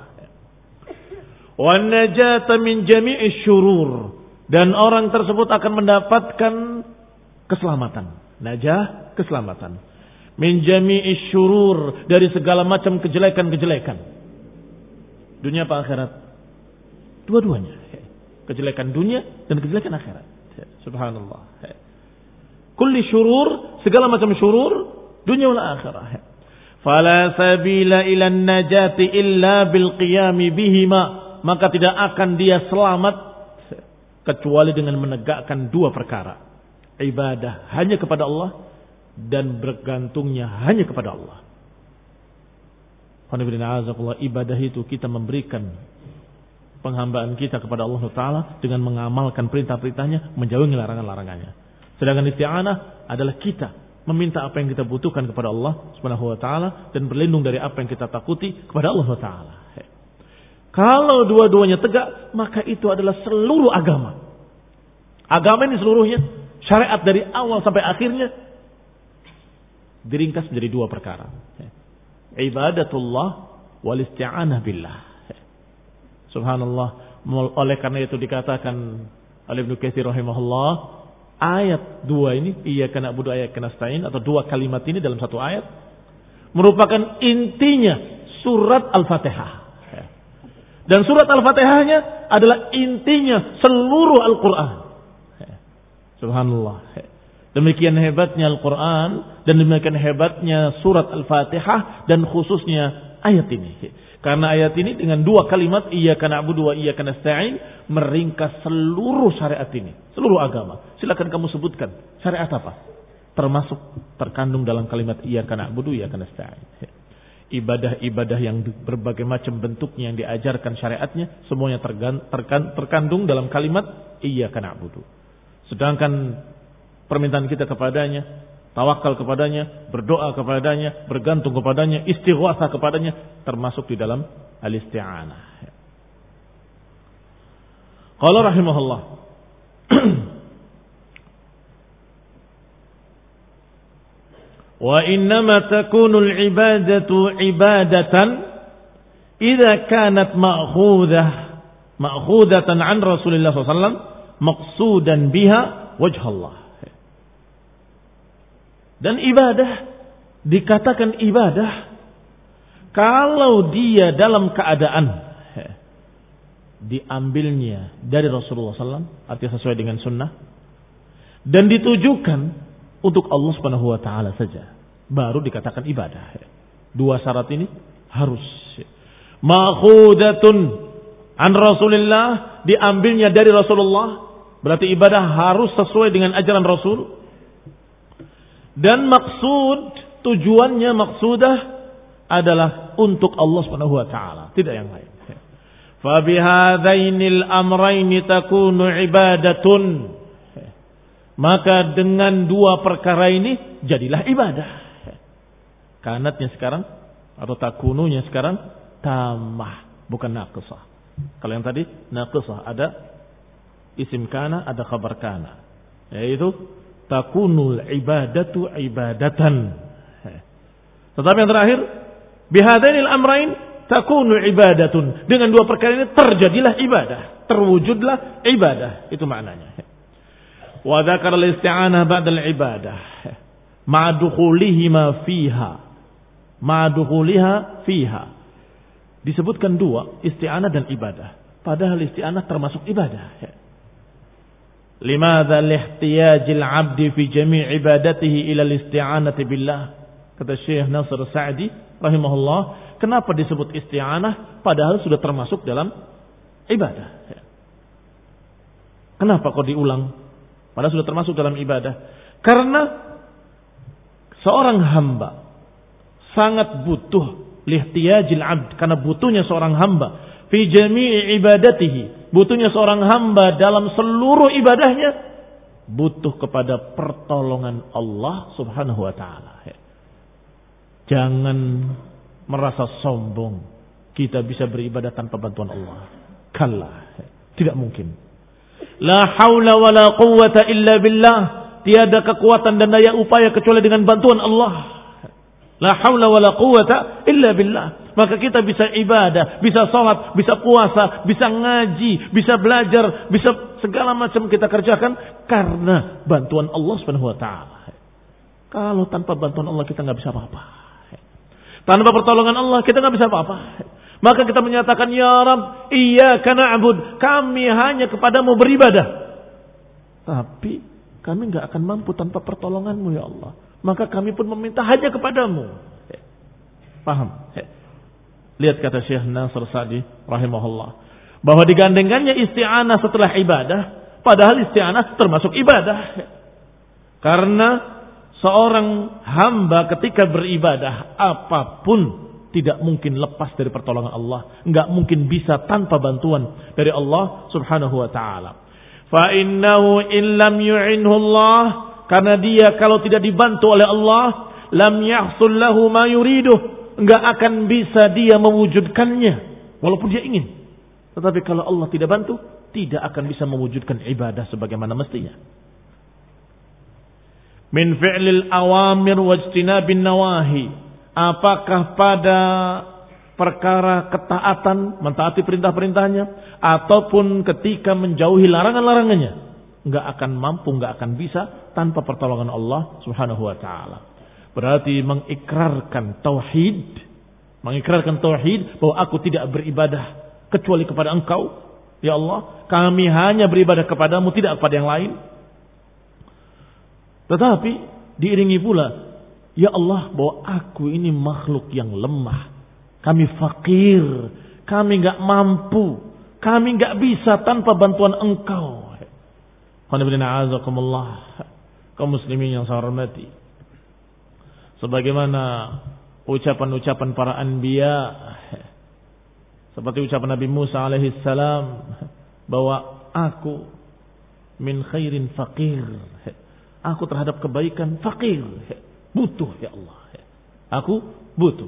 Wa najata min jami'i syurur. Dan orang tersebut akan mendapatkan keselamatan. Najah, keselamatan. Min jami'i syurur. Dari segala macam kejelekan-kejelekan. Dunia apa akhirat? Dua-duanya. Kejelekan dunia dan kejelekan akhirat. Subhanallah. Kulli syurur, segala macam syurur, dunia wal akhirah. Fala sabila ila najati illa bil qiyami bihima. Maka tidak akan dia selamat kecuali dengan menegakkan dua perkara. Ibadah hanya kepada Allah dan bergantungnya hanya kepada Allah. Ibadah itu kita memberikan penghambaan kita kepada Allah Taala dengan mengamalkan perintah-perintahnya, menjauhi larangan-larangannya. Sedangkan isti'anah adalah kita meminta apa yang kita butuhkan kepada Allah Subhanahu wa taala dan berlindung dari apa yang kita takuti kepada Allah Subhanahu wa taala. Kalau dua-duanya tegak, maka itu adalah seluruh agama. Agama ini seluruhnya, syariat dari awal sampai akhirnya diringkas menjadi dua perkara. Ibadatullah wal isti'anah billah. Subhanallah. Oleh karena itu dikatakan oleh Ibnu Katsir rahimahullah, ayat dua ini, iyyaka na'budu wa iyyaka nasta'in, atau dua kalimat ini dalam satu ayat merupakan intinya surat Al-Fatihah. Dan surat Al-Fatihahnya adalah intinya seluruh Al-Quran. Subhanallah. Demikian hebatnya Al-Quran dan demikian hebatnya surat Al-Fatihah dan khususnya ayat ini. Karena ayat ini dengan dua kalimat iyyaka na'budu wa iyyaka nasta'in meringkas seluruh syariat ini, seluruh agama. Silakan kamu sebutkan syariat apa? Termasuk terkandung dalam kalimat iyyaka na'budu wa iyyaka nasta'in. Ibadah-ibadah yang berbagai macam bentuknya yang diajarkan syariatnya semuanya terkandung dalam kalimat iyyaka na'budu. Sedangkan permintaan kita kepadanya, tawakal kepadanya, berdoa kepadanya, bergantung kepadanya, istighatsah kepadanya, termasuk di dalam al-isti'anah. Qala rahimahullah. Wa innama takunu al-ibadatu ibadatan idza kanat ma'khudah ma'khudatan 'an Rasulillah sallallahu alaihi wasallam maqsudan biha wajh Allah. Dan ibadah dikatakan ibadah kalau dia dalam keadaan diambilnya dari Rasulullah sallallahu alaihi wasallam, artinya sesuai dengan sunnah, dan ditujukan untuk Allah Subhanahu wa taala saja, baru dikatakan ibadah. Dua syarat ini harus. Ma'khudatun an Rasulillah, diambilnya dari Rasulullah, berarti ibadah harus sesuai dengan ajaran Rasul. Dan maksud, tujuannya maksudah adalah untuk Allah Subhanahu wa taala, tidak yang lain. Fa bihadzainil amrayn takunu ibadatun. Maka dengan dua perkara ini jadilah ibadah. Kanatnya sekarang atau takununya sekarang tamah, bukan naqisah. Kalau yang tadi naqisah, ada isim kana, ada khabar kana, yaitu takunul ibadatu ibadatan. Tetapi yang terakhir, bihadainil amrain takunu ibadatun. Dengan dua perkara ini terjadilah ibadah, terwujudlah ibadah. Itu maknanya. Wa dzakara al-isti'anah ba'da al-ibadah ma'a dukhulihima fiha. Ma'a dukhuliha fiha. Disebutkan dua, isti'anah dan ibadah. Padahal isti'anah termasuk ibadah. Limadha lihtiyajil abdi fi jami' ibadatihi ila al-isti'anati billah. Kata Syekh Nasr Sa'di rahimahullah, kenapa disebut isti'anah padahal sudah termasuk dalam ibadah? Kenapa kok diulang padahal sudah termasuk dalam ibadah? Karena seorang hamba sangat butuh lihtiyajil abd, karena butuhnya seorang hamba fi jami'i ibadatihi, butuhnya seorang hamba dalam seluruh ibadahnya butuh kepada pertolongan Allah Subhanahu wa taala. Jangan merasa sombong kita bisa beribadah tanpa bantuan Allah. Kalla, tidak mungkin. La haula wala quwwata illa billah. Tiada kekuatan dan daya upaya kecuali dengan bantuan Allah. La haula wala quwwata illa billah. Maka kita bisa ibadah, bisa salat, bisa puasa, bisa ngaji, bisa belajar, bisa segala macam kita kerjakan karena bantuan Allah Subhanahu wa taala. Kalau tanpa bantuan Allah kita enggak bisa apa-apa. Tanpa pertolongan Allah kita enggak bisa apa-apa. Maka kita menyatakan, ya Rabb, iyyaka na'bud, kami hanya kepadamu beribadah. Tapi kami enggak akan mampu tanpa pertolonganmu ya Allah. Maka kami pun meminta hanya kepadamu. Paham? Lihat kata Syekh Nasr Sa'di rahimahullah, bahwa digandengkannya isti'anah setelah ibadah, padahal isti'anah termasuk ibadah. Karena seorang hamba ketika beribadah apapun tidak mungkin lepas dari pertolongan Allah, enggak mungkin bisa tanpa bantuan dari Allah Subhanahu wa taala. Fa innahu in lam yu'inhu Allah karena dia kalau tidak dibantu oleh Allah, lam yahsul lahu ma yuriduh, enggak akan bisa dia mewujudkannya walaupun dia ingin. Tetapi kalau Allah tidak bantu, tidak akan bisa mewujudkan ibadah sebagaimana mestinya. Min fi'lil awamir wajtinabin nawahi. Apakah pada perkara ketaatan, mentaati perintah-perintahnya, ataupun ketika menjauhi larangan-larangannya, enggak akan mampu, enggak akan bisa tanpa pertolongan Allah Subhanahu wa taala. Berarti mengikrarkan tauhid, mengikrarkan tauhid bahwa aku tidak beribadah kecuali kepada Engkau, ya Allah, kami hanya beribadah kepadamu, tidak kepada yang lain. Tetapi diiringi pula, ya Allah, bahwa aku ini makhluk yang lemah, kami fakir, kami enggak mampu, kami enggak bisa tanpa bantuan Engkau. Kaum muslimin yang saya hormati, sebagaimana ucapan-ucapan para anbiya, seperti ucapan Nabi Musa alaihi salam bahwa aku min khairin faqir, aku terhadap kebaikan fakir, butuh ya Allah, aku butuh.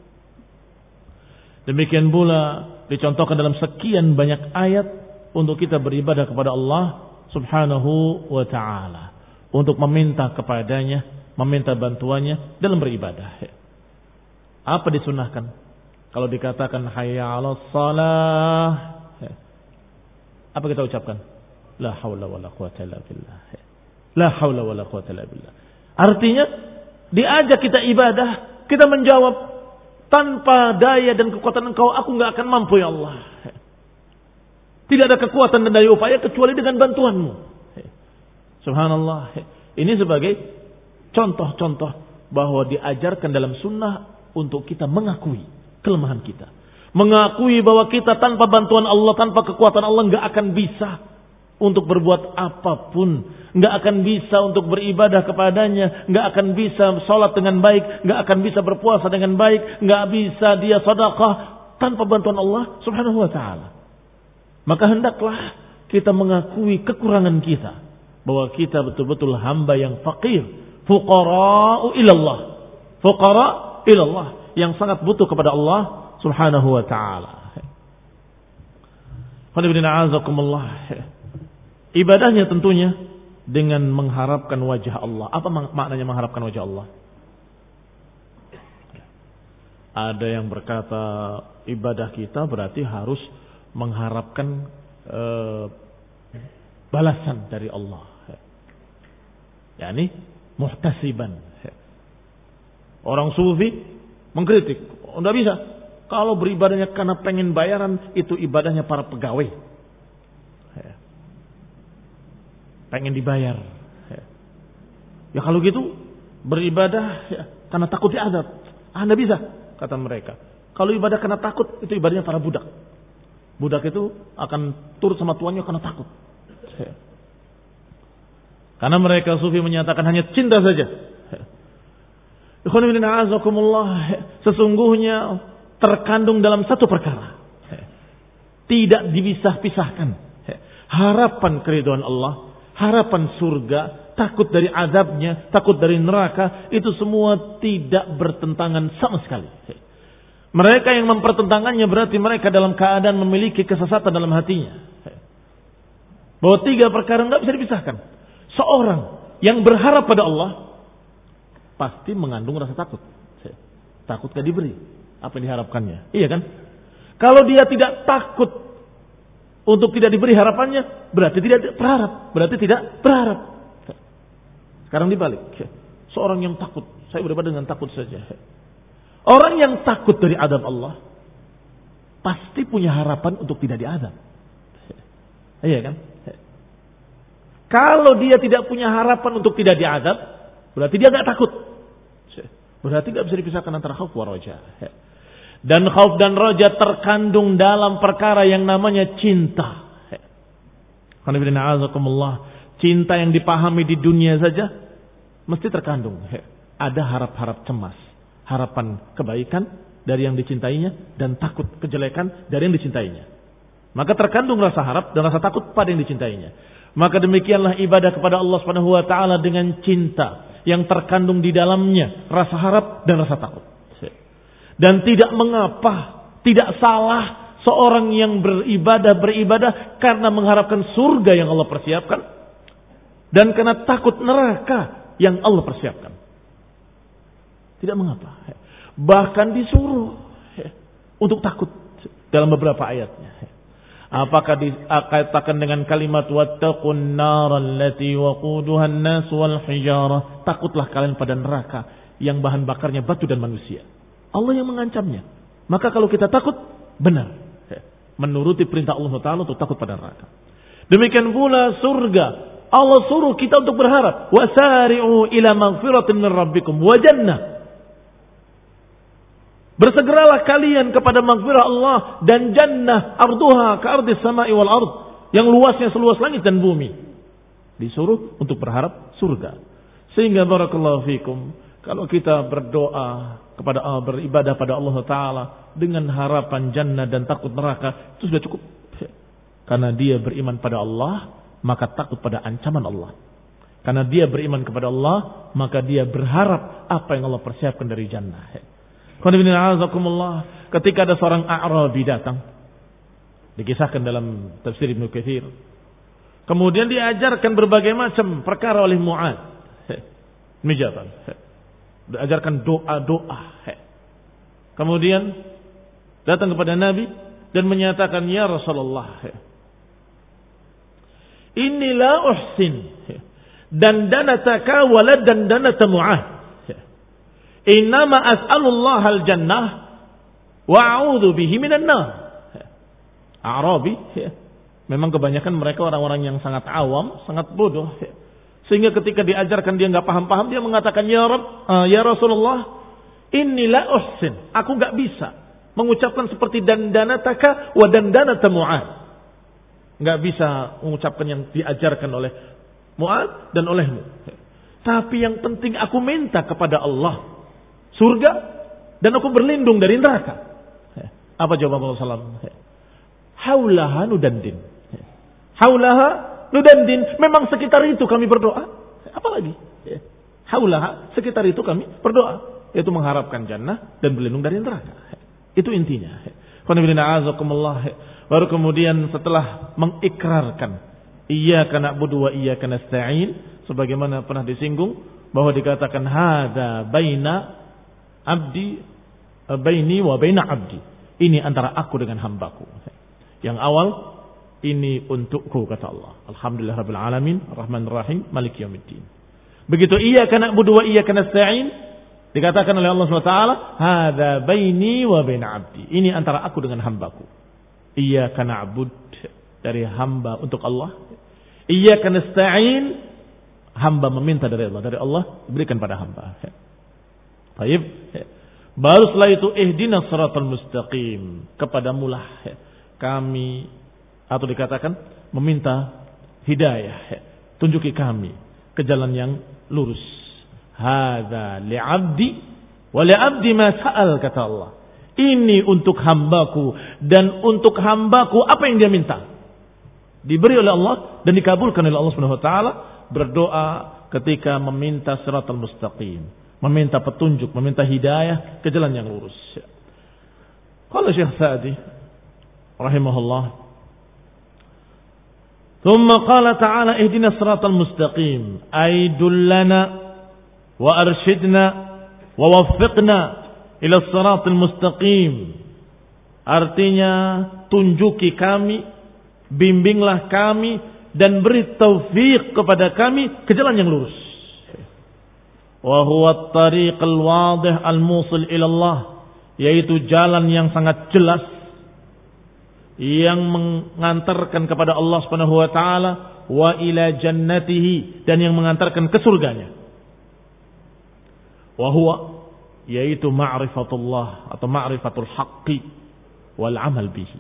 Demikian pula dicontohkan dalam sekian banyak ayat untuk kita beribadah kepada Allah Subhanahu wa ta'ala, untuk meminta kepadanya, meminta bantuannya dalam beribadah. Apa disunahkan? Kalau dikatakan hayya 'alas shalah, apa kita ucapkan? La haula wala quwata illa billah. La haula wala quwata illa billah. Artinya diajak kita ibadah, kita menjawab, tanpa daya dan kekuatan Engkau aku enggak akan mampu ya Allah. Tidak ada kekuatan dan daya upaya kecuali dengan bantuanmu. Subhanallah. Ini sebagai contoh-contoh bahwa diajarkan dalam sunnah untuk kita mengakui kelemahan kita. Mengakui bahwa kita tanpa bantuan Allah, tanpa kekuatan Allah enggak akan bisa untuk berbuat apapun. Enggak akan bisa untuk beribadah kepadanya. Enggak akan bisa sholat dengan baik. Enggak akan bisa berpuasa dengan baik. Enggak bisa dia sedekah tanpa bantuan Allah Subhanahu wa ta'ala. Maka hendaklah kita mengakui kekurangan kita, bahwa kita betul-betul hamba yang fakir, fuqara'u ilallah, fuqara' ilallah, yang sangat butuh kepada Allah Subhanahu wa ta'ala. Ibadahnya tentunya dengan mengharapkan wajah Allah. Apa maknanya mengharapkan wajah Allah? Ada yang berkata ibadah kita berarti harus mengharapkan uh, balasan dari Allah. Yani muhtasiban. Orang sufi mengkritik, oh, tidak bisa. Kalau beribadahnya karena pengen bayaran, itu ibadahnya para pegawai. Pengen dibayar. Ya kalau gitu beribadah ya, karena takut diazab. Ah, tidak bisa, kata mereka. Kalau ibadah karena takut, itu ibadahnya para budak. Budak itu akan turut sama tuannya karena takut. Karena mereka sufi menyatakan hanya cinta saja. Sesungguhnya terkandung dalam satu perkara, tidak dipisah-pisahkan. Harapan keridhaan Allah, harapan surga, takut dari azabnya, takut dari neraka, itu semua tidak bertentangan sama sekali. Mereka yang mempertentangannya berarti mereka dalam keadaan memiliki kesesatan dalam hatinya. Bahwa tiga perkara tidak bisa dipisahkan. Seorang yang berharap pada Allah pasti mengandung rasa takut. Takut gak diberi apa yang diharapkannya. Iya kan? Kalau dia tidak takut untuk tidak diberi harapannya, berarti tidak berharap. Berarti tidak berharap. Sekarang dibalik. Seorang yang takut, saya beribadah dengan takut saja. Orang yang takut dari azab Allah pasti punya harapan untuk tidak diazab. Iya kan? Kalau dia tidak punya harapan untuk tidak diazab, berarti dia tidak takut. Berarti tidak bisa dipisahkan antara khauf wa raja. Dan khauf dan raja terkandung dalam perkara yang namanya cinta. Cinta yang dipahami di dunia saja mesti terkandung. Ada harap-harap cemas, harapan kebaikan dari yang dicintainya dan takut kejelekan dari yang dicintainya. Maka terkandung rasa harap dan rasa takut pada yang dicintainya. Maka demikianlah ibadah kepada Allah Subhanahu wa taala dengan cinta yang terkandung di dalamnya rasa harap dan rasa takut. Dan tidak mengapa, tidak salah seorang yang beribadah beribadah karena mengharapkan surga yang Allah persiapkan dan karena takut neraka yang Allah persiapkan. Tidak mengapa. Bahkan disuruh untuk takut dalam beberapa ayatnya. Apakah dikatakan dengan kalimat wattaqun naral lati waquduha an-nas wal hijarah, takutlah kalian pada neraka yang bahan bakarnya batu dan manusia. Allah yang mengancamnya. Maka kalau kita takut, benar menuruti perintah Allah Taala untuk takut pada neraka. Demikian pula surga. Allah suruh kita untuk berharap, wasari'u ila maghfiratin min rabbikum wa jannah. Bersegeralah kalian kepada maghfirah Allah dan jannah arduha ka'ardis sama'i wal ard, yang luasnya seluas langit dan bumi. Disuruh untuk berharap surga. Sehingga barakallahu fikum, kalau kita berdoa kepada Allah, beribadah pada Allah Ta'ala dengan harapan jannah dan takut neraka, itu sudah cukup. Karena dia beriman pada Allah, maka takut pada ancaman Allah. Karena dia beriman kepada Allah, maka dia berharap apa yang Allah persiapkan dari jannah. Ketika ada seorang A'rabi datang, dikisahkan dalam tafsir Ibnu Katsir, kemudian diajarkan berbagai macam perkara oleh Mu'adz. Mijatan. Diajarkan doa-doa. Kemudian datang kepada Nabi dan menyatakan, ya Rasulullah, inni la uhsin dandanataka wala dandanata Mu'adz. Innama as'alullah al-jannah wa a'udzu bihi minan nar. Arabi, memang kebanyakan mereka orang-orang yang sangat awam, sangat bodoh. Sehingga ketika diajarkan dia enggak paham-paham, dia mengatakan, ya Rabb, uh, ya Rasulullah, inni la uhsin, aku enggak bisa mengucapkan seperti dandanataka wa dandanata Mu'adz. Enggak bisa mengucapkan yang diajarkan oleh Mu'adz dan olehmu. Tapi yang penting aku minta kepada Allah surga dan aku berlindung dari neraka. Apa jawab Rasulullah sallallahu alaihi wasallam? Haulaha nudandin. Haulaha nudandin. Memang sekitar itu kami berdoa. Apalagi? Haulaha, sekitar itu kami berdoa, yaitu mengharapkan jannah dan berlindung dari neraka. Itu intinya. Baru kemudian setelah mengikrarkan iyyaka na'budu wa iyyaka nasta'in, sebagaimana pernah disinggung bahwa dikatakan hada baina abdi baini wa baina abdi, ini antara aku dengan hambaku. Yang awal ini untukku, kata Allah. Alhamdulillah rabbil alamin arrahmanir rahim maliki yaumiddin. Begitu iyyaka na'budu wa iyyaka nasta'in dikatakan oleh Allah Subhanahu wa taala hadza baini wa baina abdi, ini antara aku dengan hambaku. Iyyaka na'bud, dari hamba untuk Allah. Iyyaka nasta'in, hamba meminta dari Allah, dari Allah diberikan pada hamba. Baik. Baru setelah itu ihdinas siratal mustaqim, kepadamulah kami, atau dikatakan meminta hidayah, tunjuki kami ke jalan yang lurus. Hadza li'abdi wa li'abdi ma sa'al, kata Allah. Ini untuk hambaku dan untuk hambaku apa yang dia minta. Diberi oleh Allah dan dikabulkan oleh Allah Subhanahu wa taala. Berdoa ketika meminta siratal mustaqim, meminta petunjuk, meminta hidayah ke jalan yang lurus. Qala Syekh Sa'di rahimahullah, "Tsumma qala ta'ala ihdinas siratal mustaqim, ay dullana wa arshidna wa waffiqna ila siratal mustaqim." Artinya, tunjuki kami, bimbinglah kami dan beri taufik kepada kami ke jalan yang lurus. Wa huwa at-tariq al-wadih al-musil ila Allah, yaitu jalan yang sangat jelas yang mengantarkan kepada Allah Subhanahu wa taala, wa ila jannatihi, dan yang mengantarkan ke surganya. Wa huwa, yaitu ma'rifatullah atau ma'rifatul haqqi wal amal bihi.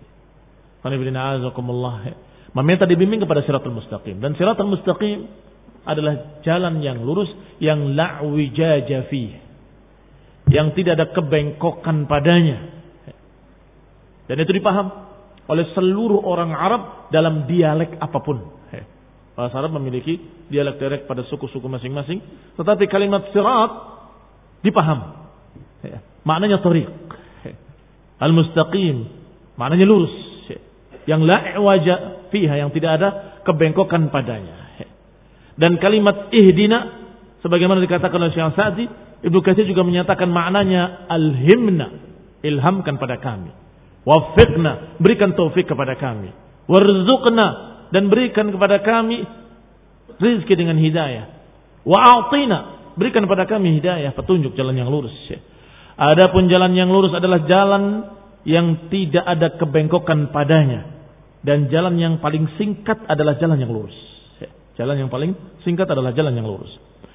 Meminta dibimbing kepada siratal mustaqim, dan siratal mustaqim adalah jalan yang lurus yang la wijaja fih, yang tidak ada kebengkokan padanya. Dan itu dipaham oleh seluruh orang Arab dalam dialek apapun. Bahasa Arab memiliki dialek-dialek pada suku-suku masing-masing, tetapi kalimat sirat dipaham. Maknanya thariq. Al-mustaqim maknanya lurus. Yang la i'waja fiha, yang tidak ada kebengkokan padanya. Dan kalimat ihdina sebagaimana dikatakan oleh Syekh Sa'di, Ibnu Katsir juga menyatakan maknanya alhimna, ilhamkan pada kami. Waffiqna, berikan taufik kepada kami. Warzuqna, dan berikan kepada kami rizki dengan hidayah. Wa'atina, berikan kepada kami hidayah, petunjuk jalan yang lurus. Adapun jalan yang lurus adalah jalan yang tidak ada kebengkokan padanya. Dan jalan yang paling singkat adalah jalan yang lurus. Jalan yang paling singkat adalah jalan yang lurus.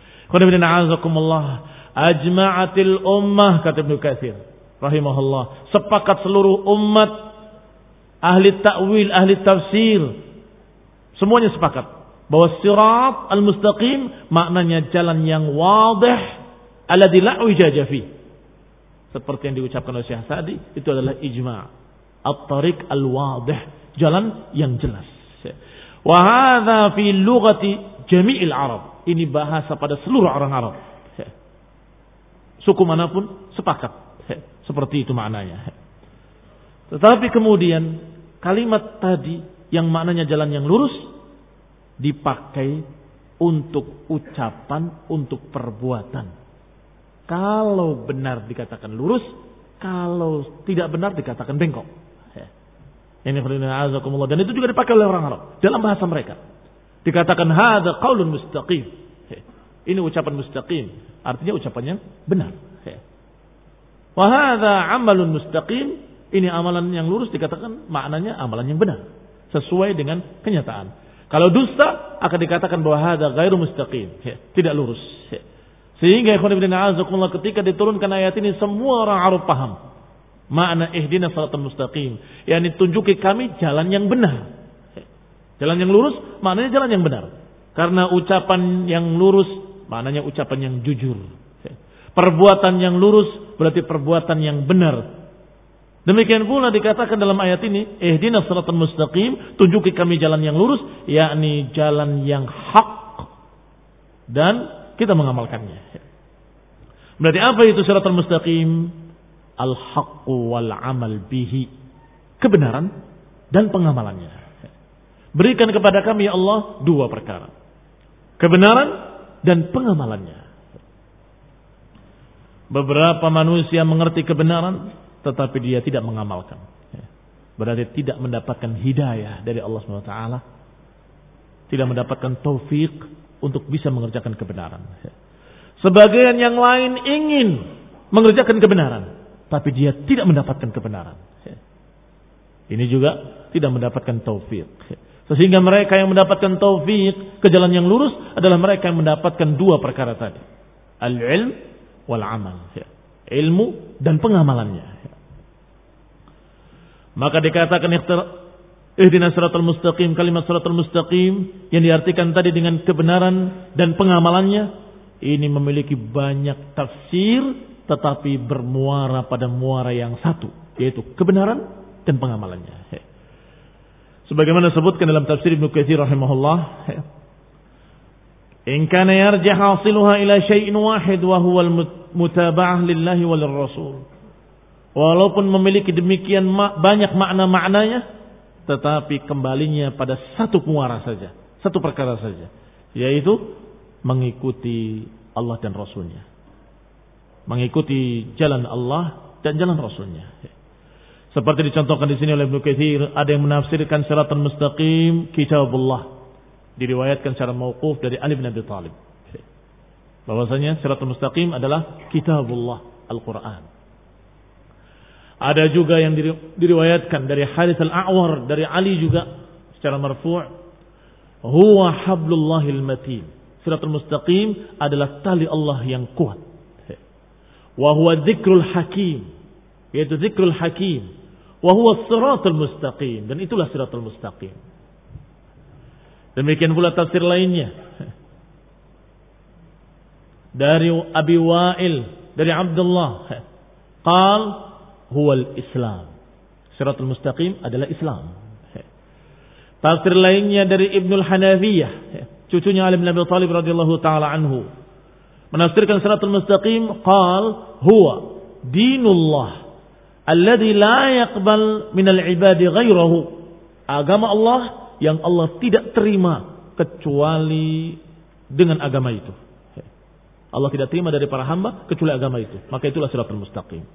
Ajma'atil ummah, kata Ibnu Katsir rahimahullah, sepakat seluruh umat, ahli ta'wil, ahli tafsir, semuanya sepakat bahwa sirat al-mustaqim maknanya jalan yang wadih alladzi la wijaja fi. Seperti yang diucapkan oleh Syekh Sa'di, itu adalah ijma', at-tariq al-wadih, jalan yang jelas. Wa hadza fi lughati jami'il Arab. Ini bahasa pada seluruh orang Arab. Suku manapun sepakat. Seperti itu maknanya. Tetapi kemudian kalimat tadi yang maknanya jalan yang lurus dipakai untuk ucapan, untuk perbuatan. Kalau benar dikatakan lurus, kalau tidak benar dikatakan bengkok. Ini dan itu juga dipakai oleh orang Arab dalam bahasa mereka. Dikatakan hadza qaulun mustaqim. Ini ucapan mustaqim, artinya ucapan yang benar. Wa hadza amalun mustaqim, ini amalan yang lurus, dikatakan maknanya amalan yang benar, sesuai dengan kenyataan. Kalau dusta akan dikatakan bahwa hadza ghairu mustaqim, tidak lurus. Sehingga ikhwan fillah a'azakumullah, ketika diturunkan ayat ini semua orang Arab paham makna ihdinas siratal mustaqim, yakni tunjuki kami jalan yang benar. Jalan yang lurus maknanya jalan yang benar. Karena ucapan yang lurus maknanya ucapan yang jujur. Perbuatan yang lurus berarti perbuatan yang benar. Demikian pula dikatakan dalam ayat ini, ihdinas siratal mustaqim, tunjuki kami jalan yang lurus, yakni jalan yang hak, dan kita mengamalkannya. Berarti apa itu siratal mustaqim? Al-haqqu wal amal bihi, kebenaran dan pengamalannya. Berikan kepada kami ya Allah dua perkara, kebenaran dan pengamalannya. Beberapa manusia mengerti kebenaran tetapi dia tidak mengamalkan, berarti tidak mendapatkan hidayah dari Allah subhanahu wa taala, tidak mendapatkan taufik untuk bisa mengerjakan kebenaran. Sebagian yang lain ingin mengerjakan kebenaran tapi dia tidak mendapatkan kebenaran. Ini juga tidak mendapatkan taufik. Sehingga mereka yang mendapatkan taufik ke jalan yang lurus adalah mereka yang mendapatkan dua perkara tadi. Al-ilm wal amal. Ilmu dan pengamalannya. Maka dikatakan ihdinas siratal mustaqim, kalimat siratal mustaqim yang diartikan tadi dengan kebenaran dan pengamalannya, ini memiliki banyak tafsir tetapi bermuara pada muara yang satu, yaitu kebenaran dan pengamalannya. Sebagaimana disebutkan dalam tafsir Ibnu Katsir rahimahullah, in kana yarji hasiluha ila syai'in wahid wa huwa al-mutaba'ah lillahi wa lirrasul. Walaupun memiliki demikian banyak makna-maknanya, tetapi kembalinya pada satu muara saja, satu perkara saja, yaitu mengikuti Allah dan Rasulnya. Mengikuti jalan Allah dan jalan Rasulnya. Seperti dicontohkan di sini oleh Ibnu Katsir, ada yang menafsirkan siratal mustaqim kitabullah, diriwayatkan secara mauquf dari Ali bin Abi Thalib, bahwasanya siratal mustaqim adalah kitabullah, Al-Quran. Ada juga yang diriwayatkan dari Harits al-A'war, dari Ali juga secara marfu', huwa hablullahil matin, siratal mustaqim adalah tali Allah yang kuat. Wa huwa dzikrul hakim, yaitu dzikrul hakim. Wa huwa siratal mustaqim, dan itulah siratal mustaqim. Demikian pula tafsir lainnya dari Abi Wa'il, dari Abdullah, qal huwal Islam, Siratul mustaqim adalah Islam. Tafsir lainnya dari Ibnul Hanafiyah, cucunya Ali bin Abi Thalib radhiyallahu taala anhu, menafsirkan siratul mustaqim, qal huwa dinullah alladzi la yaqbal minal ibadi ghairahu. Agama Allah yang Allah tidak terima kecuali dengan agama itu. Allah tidak terima dari para hamba kecuali agama itu. Maka itulah siratul mustaqim.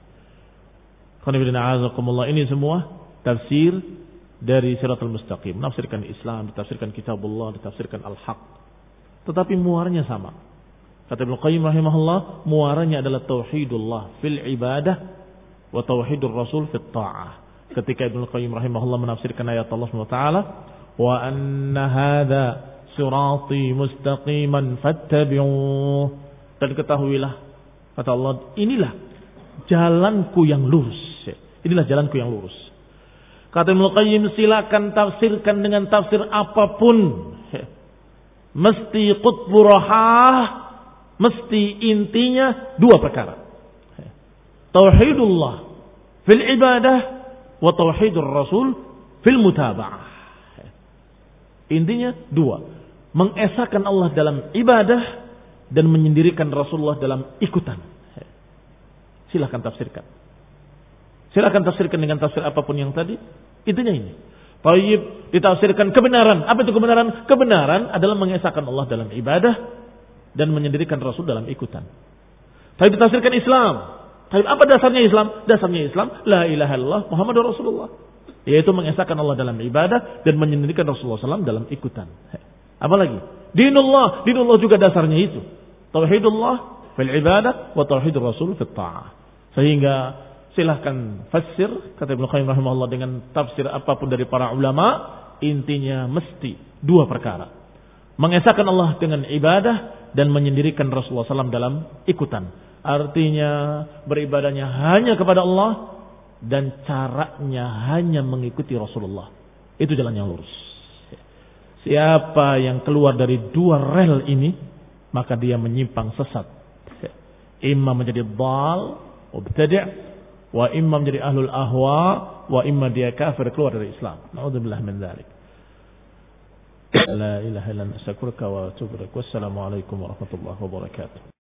Ini semua tafsir dari siratul mustaqim. Menafsirkan Islam, ditafsirkan kitabullah, ditafsirkan al-haq. Tetapi muaranya sama. Kata Ibnu Qayyim rahimahullah, muaranya adalah tauhidullah fil ibadah wa tauhidur rasul fit ta'ah. Ketika Ibnu Qayyim rahimahullah menafsirkan ayat Allah Subhanahu wa taala, wa anna hadza sirati mustaqiman fattabi'uh. Dan ketahuilah, kata Allah, inilah jalanku yang lurus. Inilah jalanku yang lurus. Kata Ibnu Qayyim, silakan tafsirkan dengan tafsir apapun. Mesti qutbu rahah, mesti intinya dua perkara. Tauhidullah fil ibadah wa tauhidur rasul fil mutaba'ah. Intinya dua. Mengesahkan Allah dalam ibadah dan menyendirikan Rasulullah dalam ikutan. Silakan tafsirkan. Silakan tafsirkan dengan tafsir apapun yang tadi. Intinya ini. Tayyib ditafsirkan kebenaran. Apa itu kebenaran? Kebenaran adalah mengesahkan Allah dalam ibadah dan menyendirikan Rasul dalam ikutan. Tayyib ditafsirkan Islam. Tayyib apa dasarnya Islam? Dasarnya Islam la ilaha illallah Muhammadur Rasulullah. Yaitu mengesahkan Allah dalam ibadah dan menyendirikan Rasulullah shallallahu alaihi wasallam dalam ikutan. Apalagi? Dinullah. Dinullah juga dasarnya itu. Tauhidullah fil ibadah wa tauhidur Rasul fit ta'ah. Sehingga silahkan fasir, kata Ibnu Qayyim rahimahullah, dengan tafsir apapun dari para ulama, intinya mesti dua perkara. Mengesahkan Allah dengan ibadah dan menyendirikan Rasulullah shallallahu alaihi wasallam dalam ikutan. Artinya beribadahnya hanya kepada Allah dan caranya hanya mengikuti Rasulullah. Itu jalan yang lurus. Siapa yang keluar dari dua rel ini, maka dia menyimpang sesat. Imma menjadi dhal, mubtadi', wa imma menjadi ahlul ahwa, wa imma dia kafir, keluar dari Islam. Na'udzubillah min dzalik. La ilaha illa anta astaghfiruka wa atubu ilaik. Wassalamu alaikum warahmatullahi wabarakatuh.